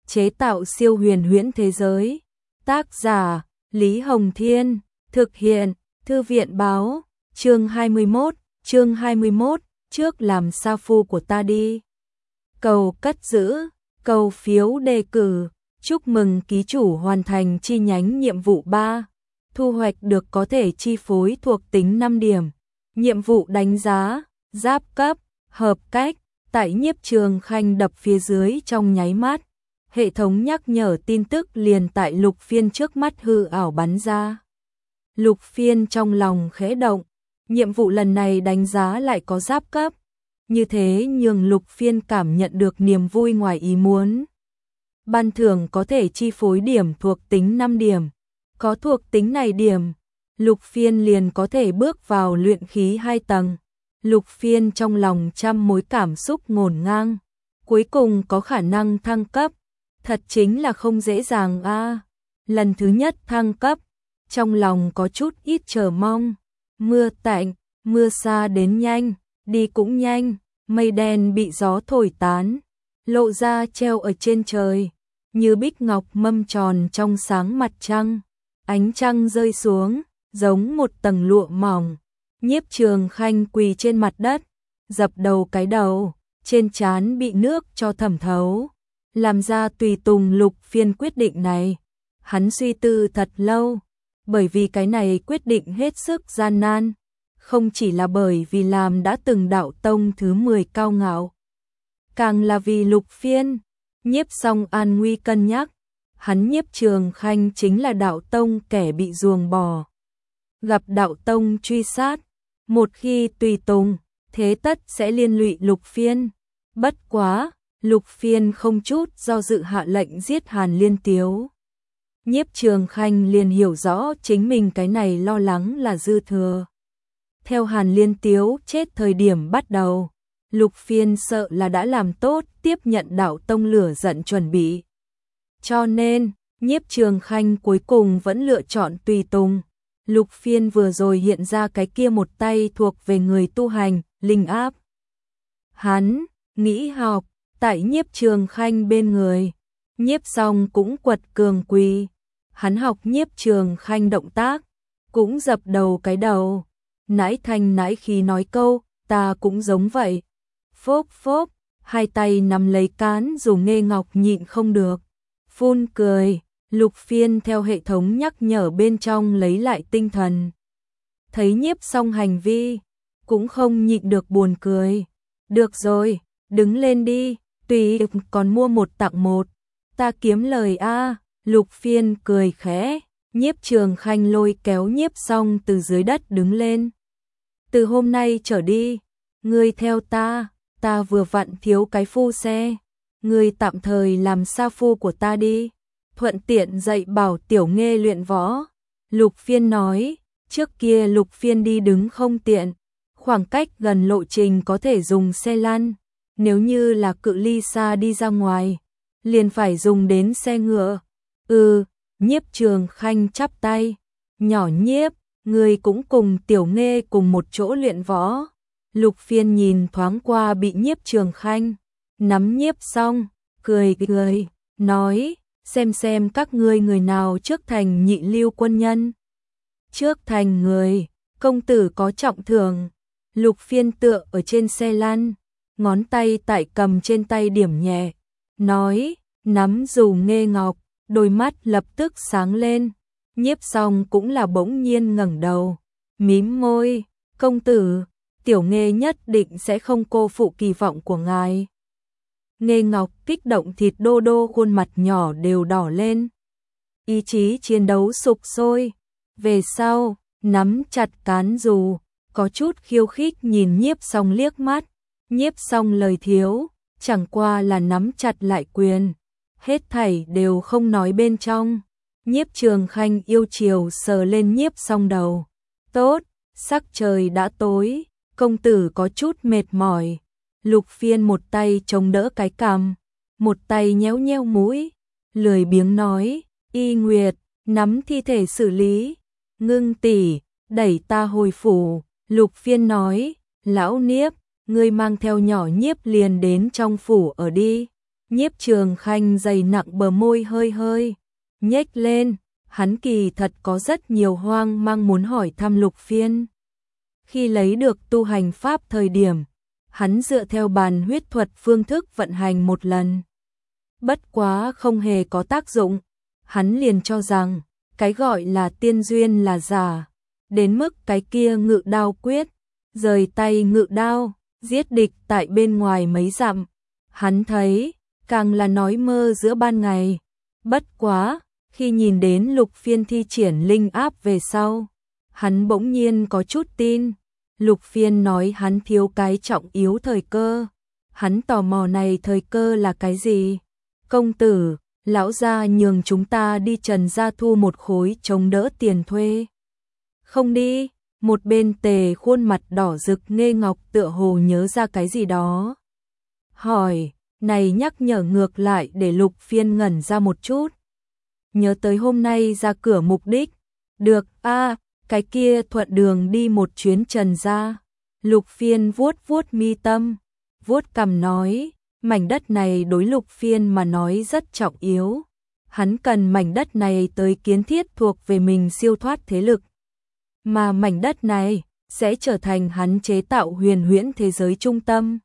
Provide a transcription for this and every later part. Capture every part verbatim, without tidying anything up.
chế tạo siêu huyền huyễn thế giới. Tác giả, Lý Hồng Thiên, thực hiện, Thư viện báo, chương hai mươi mốt, chương hai mươi mốt, trước làm sa phu của ta đi. Cầu cất giữ, cầu phiếu đề cử, chúc mừng ký chủ hoàn thành chi nhánh nhiệm vụ ba. Thu hoạch được có thể chi phối thuộc tính năm điểm. Nhiệm vụ đánh giá, giáp cấp, hợp cách, tại Nhiếp Trường Khanh đập phía dưới trong nháy mắt. Hệ thống nhắc nhở tin tức liền tại Lục Phiên trước mắt hư ảo bắn ra. Lục Phiên trong lòng khẽ động, nhiệm vụ lần này đánh giá lại có giáp cấp. Như thế nhường Lục Phiên cảm nhận được niềm vui ngoài ý muốn. Ban thưởng có thể chi phối điểm thuộc tính năm điểm. Có thuộc tính này điểm, Lục Phiên liền có thể bước vào luyện khí hai tầng. Lục Phiên trong lòng trăm mối cảm xúc ngổn ngang. Cuối cùng có khả năng thăng cấp. Thật chính là không dễ dàng a. À, lần thứ nhất thăng cấp, trong lòng có chút ít chờ mong. Mưa tạnh, mưa xa đến nhanh, đi cũng nhanh, mây đen bị gió thổi tán, lộ ra treo ở trên trời, như bích ngọc mâm tròn trong sáng mặt trăng. Ánh trăng rơi xuống, giống một tầng lụa mỏng. Nhiếp Trường Khanh quỳ trên mặt đất, dập đầu cái đầu, trên trán bị nước cho thẩm thấu. Làm ra tùy tùng Lục Phiên quyết định này, hắn suy tư thật lâu, bởi vì cái này quyết định hết sức gian nan, không chỉ là bởi vì làm đã từng đạo tông thứ mười cao ngạo, càng là vì Lục Phiên. Nhiếp Song an nguy cân nhắc, hắn Nhiếp Trường Khanh chính là đạo tông kẻ bị ruồng bỏ, gặp đạo tông truy sát, một khi tùy tùng, thế tất sẽ liên lụy Lục Phiên. Bất quá, Lục Phiên không chút do dự hạ lệnh giết Hàn Liên Tiếu. Nhiếp Trường Khanh liền hiểu rõ chính mình cái này lo lắng là dư thừa. Theo Hàn Liên Tiếu chết thời điểm bắt đầu, Lục Phiên sợ là đã làm tốt tiếp nhận đạo tông lửa giận chuẩn bị. Cho nên, Nhiếp Trường Khanh cuối cùng vẫn lựa chọn tùy tùng. Lục Phiên vừa rồi hiện ra cái kia một tay thuộc về người tu hành, linh áp. Hắn, nghĩ học, tại Nhiếp Trường Khanh bên người. Nhiếp Song cũng quật cường quỳ. Hắn học Nhiếp Trường Khanh động tác, cũng dập đầu cái đầu. Nãi thanh nãi khí nói câu, ta cũng giống vậy. Phốp phốp, hai tay nắm lấy cán dù Nghê Ngọc nhịn không được. Phun cười, Lục Phiên theo hệ thống nhắc nhở bên trong lấy lại tinh thần. Thấy Nhiếp Song hành vi, cũng không nhịn được buồn cười. Được rồi, đứng lên đi, tùy còn mua một tặng một. Ta kiếm lời a. Lục Phiên cười khẽ, Nhiếp Trường Khanh lôi kéo Nhiếp Song từ dưới đất đứng lên. Từ hôm nay trở đi, ngươi theo ta, ta vừa vặn thiếu cái phu xe. Ngươi tạm thời làm sa phu của ta đi, thuận tiện dạy bảo Tiểu Nghê luyện võ. Lục Phiên nói, trước kia Lục Phiên đi đứng không tiện, khoảng cách gần lộ trình có thể dùng xe lăn, nếu như là cự ly xa đi ra ngoài, liền phải dùng đến xe ngựa. Ừ, Nhiếp Trường Khanh chắp tay, nhỏ Nhiếp, người cũng cùng Tiểu Nghê cùng một chỗ luyện võ. Lục Phiên nhìn thoáng qua bị Nhiếp Trường Khanh nắm Nhiếp Song, cười cười, nói, xem xem các ngươi người nào trước thành nhị lưu quân nhân. Trước thành người, công tử có trọng thưởng. Lục Phiên tựa ở trên xe lăn, ngón tay tại cầm trên tay điểm nhẹ, nói, nắm dù Nghê Ngọc, đôi mắt lập tức sáng lên. Nhiếp Song cũng là bỗng nhiên ngẩng đầu, mím môi, công tử, Tiểu Nghê nhất định sẽ không cô phụ kỳ vọng của ngài. Nghê Ngọc kích động thịt đô đô khuôn mặt nhỏ đều đỏ lên. Ý chí chiến đấu sục sôi. Về sau, nắm chặt cán dù, có chút khiêu khích nhìn Nhiếp Song liếc mắt. Nhiếp Song lời thiếu, chẳng qua là nắm chặt lại quyền. Hết thảy đều không nói bên trong. Nhiếp Trường Khanh yêu chiều sờ lên Nhiếp Song đầu. Tốt, sắc trời đã tối, công tử có chút mệt mỏi. Lục Phiên một tay chống đỡ cái cằm, một tay nhéo nhéo mũi, lười biếng nói, Y Nguyệt, nắm thi thể xử lý. Ngưng tỷ, đẩy ta hồi phủ. Lục Phiên nói, lão Nhiếp, ngươi mang theo nhỏ Nhiếp liền đến trong phủ ở đi. Nhiếp Trường Khanh dày nặng bờ môi hơi hơi nhếch lên, hắn kỳ thật có rất nhiều hoang mang muốn hỏi thăm Lục Phiên. Khi lấy được tu hành pháp thời điểm, hắn dựa theo bàn huyết thuật phương thức vận hành một lần. Bất quá không hề có tác dụng, hắn liền cho rằng cái gọi là tiên duyên là giả, đến mức cái kia ngự đao quyết, rời tay ngự đao, giết địch tại bên ngoài mấy dặm. Hắn thấy, càng là nói mơ giữa ban ngày. Bất quá, khi nhìn đến Lục Phiên thi triển linh áp về sau, hắn bỗng nhiên có chút tin. Lục Phiên nói hắn thiếu cái trọng yếu thời cơ. Hắn tò mò này thời cơ là cái gì? Công tử, lão gia nhường chúng ta đi Trần gia thu một khối chống đỡ tiền thuê. Không đi, một bên Tề khuôn mặt đỏ rực Nghê Ngọc tựa hồ nhớ ra cái gì đó. Hỏi, này nhắc nhở ngược lại để Lục Phiên ngẩn ra một chút. Nhớ tới hôm nay ra cửa mục đích. Được, a, cái kia thuận đường đi một chuyến Trần gia. Lục Phiên vuốt vuốt mi tâm, vuốt cằm nói, mảnh đất này đối Lục Phiên mà nói rất trọng yếu. Hắn cần mảnh đất này tới kiến thiết thuộc về mình siêu thoát thế lực. Mà mảnh đất này sẽ trở thành hắn chế tạo huyền huyễn thế giới trung tâm.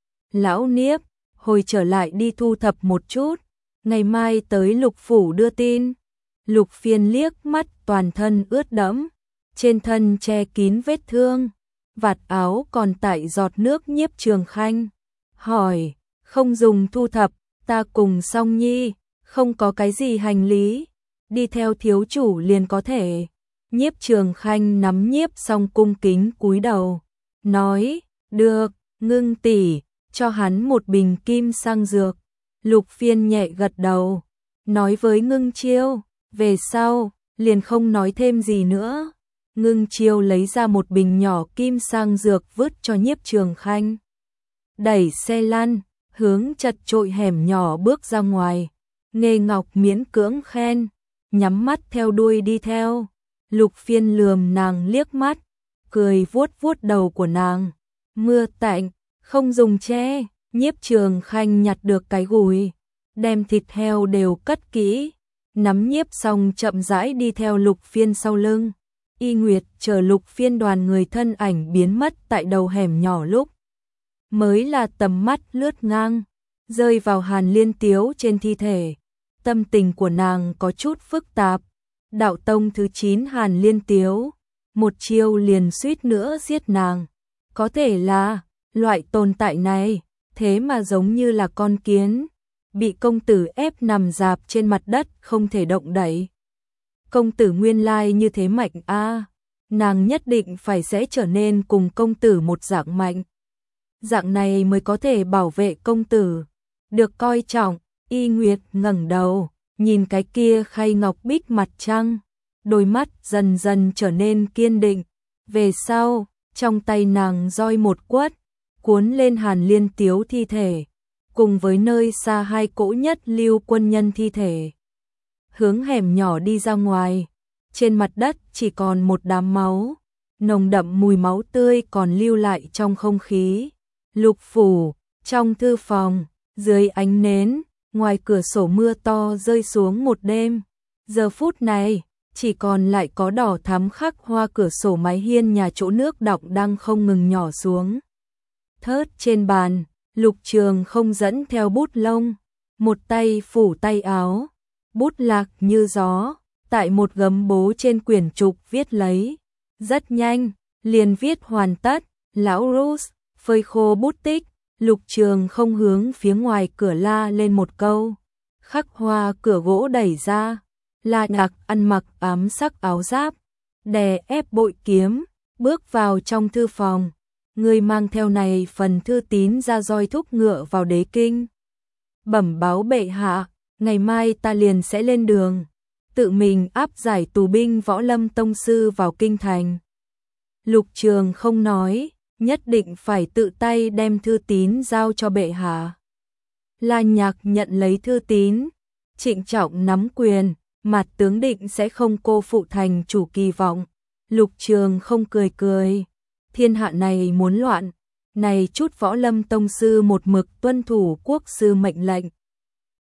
Lão Niếp, hồi trở lại đi thu thập một chút, ngày mai tới Lục phủ đưa tin. Lục Phiên liếc mắt toàn thân ướt đẫm, trên thân che kín vết thương, vạt áo còn tại giọt nước. Nhiếp Trường Khanh hỏi, không dùng thu thập, ta cùng Song Nhi, không có cái gì hành lý, đi theo thiếu chủ liền có thể. Nhiếp Trường Khanh nắm Nhiếp Song cung kính cúi đầu, nói, được, Ngưng tỷ, cho hắn một bình kim sang dược. Lục Phiên nhẹ gật đầu, nói với Ngưng Chiêu, về sau, liền không nói thêm gì nữa. Ngưng Chiêu lấy ra một bình nhỏ kim sang dược vứt cho Nhiếp Trường Khanh. Đẩy xe lăn, hướng chật chội hẻm nhỏ bước ra ngoài. Nghê Ngọc miễn cưỡng khen, nhắm mắt theo đuôi đi theo. Lục Phiên lườm nàng liếc mắt, cười vuốt vuốt đầu của nàng. Mưa tạnh, không dùng che. Nhiếp Trường Khanh nhặt được cái gùi, đem thịt heo đều cất kỹ, nắm Nhiếp xong chậm rãi đi theo Lục Phiên sau lưng. Y Nguyệt chờ Lục Phiên đoàn người thân ảnh biến mất tại đầu hẻm nhỏ lúc mới là tầm mắt lướt ngang, rơi vào Hàn Liên Tiếu trên thi thể. Tâm tình của nàng có chút phức tạp. Đạo tông thứ chín Hàn Liên Tiếu, một chiêu liền suýt nữa giết nàng. Có thể là, loại tồn tại này, thế mà giống như là con kiến, bị công tử ép nằm rạp trên mặt đất không thể động đậy. Công tử nguyên lai như thế mạnh a, nàng nhất định phải sẽ trở nên cùng công tử một dạng mạnh. Dạng này mới có thể bảo vệ công tử, được coi trọng. Y Nguyệt ngẩng đầu, nhìn cái kia khay ngọc bích mặt trăng, đôi mắt dần dần trở nên kiên định. Về sau, trong tay nàng roi một quất, cuốn lên Hàn Liên Tiếu thi thể, cùng với nơi xa hai cỗ nhất lưu quân nhân thi thể. Hướng hẻm nhỏ đi ra ngoài, trên mặt đất chỉ còn một đám máu, nồng đậm mùi máu tươi còn lưu lại trong không khí. Lục phủ, trong thư phòng, dưới ánh nến, ngoài cửa sổ mưa to rơi xuống một đêm. Giờ phút này, chỉ còn lại có đỏ thắm khắc hoa cửa sổ mái hiên nhà chỗ nước đọng đang không ngừng nhỏ xuống. Thớt trên bàn, Lục Trường không dẫn theo bút lông, một tay phủ tay áo, bút lạc như gió, tại một gấm bố trên quyển trục viết lấy. Rất nhanh, liền viết hoàn tất. Lão Rus, phơi khô bút tích. Lục Trường không hướng phía ngoài cửa la lên một câu. Khắc hoa cửa gỗ đẩy ra. La Nhạc ăn mặc ám sắc áo giáp, đè ép bội kiếm, bước vào trong thư phòng. Người mang theo này phần thư tín ra roi thúc ngựa vào đế kinh. Bẩm báo bệ hạ, ngày mai ta liền sẽ lên đường, tự mình áp giải tù binh võ lâm tông sư vào kinh thành. Lục Trường không nói, nhất định phải tự tay đem thư tín giao cho bệ hạ. La Nhạc nhận lấy thư tín, trịnh trọng nắm quyền, mặt tướng định sẽ không cô phụ thành chủ kỳ vọng. Lục Trường không cười cười, thiên hạ này muốn loạn, này chút võ lâm tông sư một mực tuân thủ quốc sư mệnh lệnh,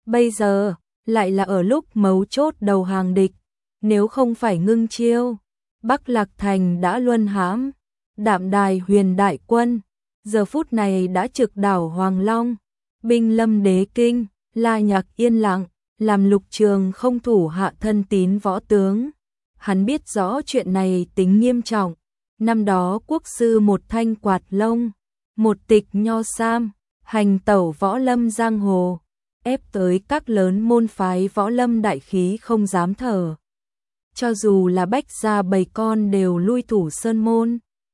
Bây giờ, lại là ở lúc mấu chốt đầu hàng địch, nếu không phải Ngưng Chiêu, Bắc Lạc Thành đã luân hãm. Đạm Đài Huyền đại quân, giờ phút này đã trực đảo Hoàng Long, binh lâm đế kinh, La Nhạc yên lặng, làm Lục Trường không thủ hạ thân tín võ tướng. Hắn biết rõ chuyện này tính nghiêm trọng, năm đó quốc sư một thanh quạt lông, một tịch nho sam, hành tẩu võ lâm giang hồ, ép tới các lớn môn phái võ lâm đại khí không dám thở. Cho dù là Bách gia bầy con đều lui thủ sơn môn.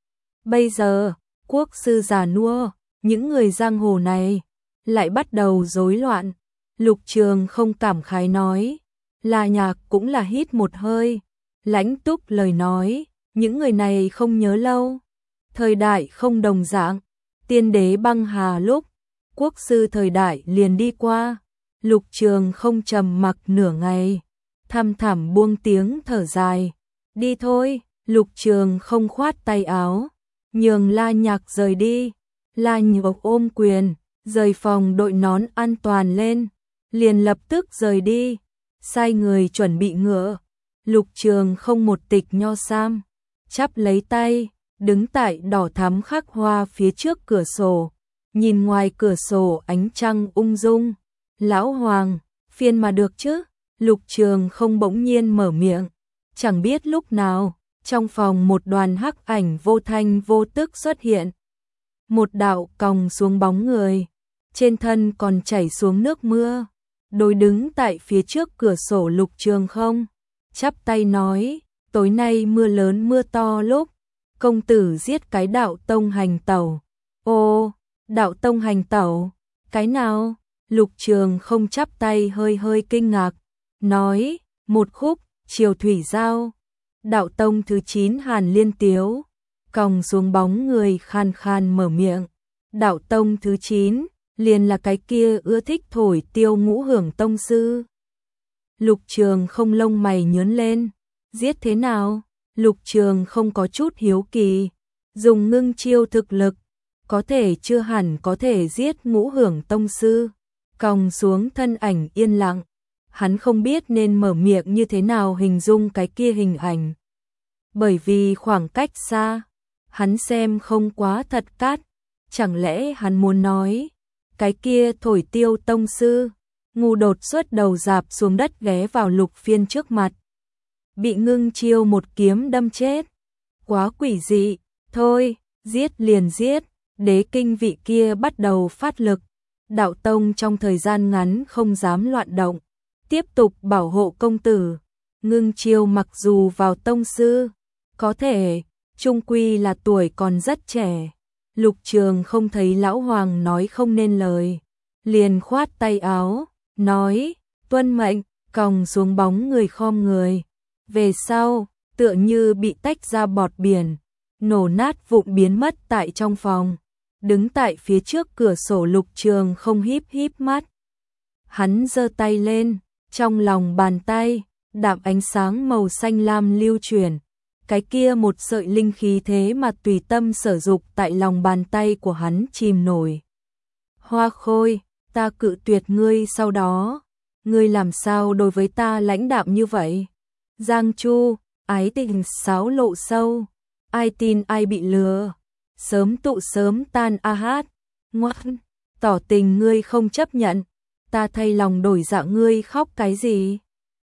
Bây giờ, quốc sư già nua, những người giang hồ này lại bắt đầu rối loạn. Lục Trường không cảm khái nói, La Nhạc cũng là hít một hơi, lãnh túc lời nói, những người này không nhớ lâu. Thời đại không đồng dạng, tiên đế băng hà lúc, quốc sư thời đại liền đi qua. Lục Trường không trầm mặc nửa ngày, thăm thẳm buông tiếng thở dài. Đi thôi, Lục Trường không khoát tay áo, nhường La Nhạc rời đi. La Nhạc ôm quyền, rời phòng đội nón an toàn lên, liền lập tức rời đi, sai người chuẩn bị ngựa. Lục Trường không một tịch nho sam, chắp lấy tay, đứng tại đỏ thắm khắc hoa phía trước cửa sổ, nhìn ngoài cửa sổ ánh trăng ung dung. Lão Hoàng, phiền mà được chứ? Lục Trường không bỗng nhiên mở miệng, chẳng biết lúc nào, trong phòng một đoàn hắc ảnh vô thanh vô tức xuất hiện. Một đạo còng xuống bóng người, trên thân còn chảy xuống nước mưa, đối đứng tại phía trước cửa sổ Lục Trường không, chắp tay nói, tối nay mưa lớn mưa to lúc, công tử giết cái đạo tông hành tẩu. Ô, đạo tông hành tẩu, cái nào? Lục Trường không chắp tay hơi hơi kinh ngạc, nói, một khúc, Triều Thủy Giao, đạo tông thứ chín Hàn Liên Tiếu, còng xuống bóng người khan khan mở miệng, đạo tông thứ chín, liền là cái kia ưa thích thổi tiêu ngũ hưởng tông sư. Lục Trường không lông mày nhướng lên, giết thế nào? Lục Trường không có chút hiếu kỳ, dùng Ngưng Chiêu thực lực, có thể chưa hẳn có thể giết ngũ hưởng tông sư. Còng xuống thân ảnh yên lặng, hắn không biết nên mở miệng như thế nào hình dung cái kia hình ảnh. Bởi vì khoảng cách xa, hắn xem không quá thật cát, chẳng lẽ hắn muốn nói, cái kia thổi tiêu tông sư, ngu đột xuất đầu dạp xuống đất ghé vào Lục Phiên trước mặt. Bị Ngưng Chiêu một kiếm đâm chết, quá quỷ dị, thôi, giết liền giết, đế kinh vị kia bắt đầu phát lực. Đạo tông trong thời gian ngắn không dám loạn động, tiếp tục bảo hộ công tử. Ngưng Chiêu mặc dù vào tông sư, có thể, chung quy là tuổi còn rất trẻ. Lục Trường không thấy lão hoàng nói không nên lời, liền khoát tay áo, nói, tuân mệnh, còng xuống bóng người khom người. Về sau, tựa như bị tách ra bọt biển, nổ nát vụn biến mất tại trong phòng. Đứng tại phía trước cửa sổ Lục Trường không híp híp mắt. Hắn giơ tay lên, trong lòng bàn tay, đạm ánh sáng màu xanh lam lưu chuyển. Cái kia một sợi linh khí thế mà tùy tâm sở dục tại lòng bàn tay của hắn chìm nổi. Hoa Khôi, ta cự tuyệt ngươi sau đó. Ngươi làm sao đối với ta lãnh đạm như vậy? Giang Chu, ái tình sáo lộ sâu. Ai tin ai bị lừa. Sớm tụ sớm tan a hát, ngoan, tỏ tình ngươi không chấp nhận, ta thay lòng đổi dạ ngươi khóc cái gì?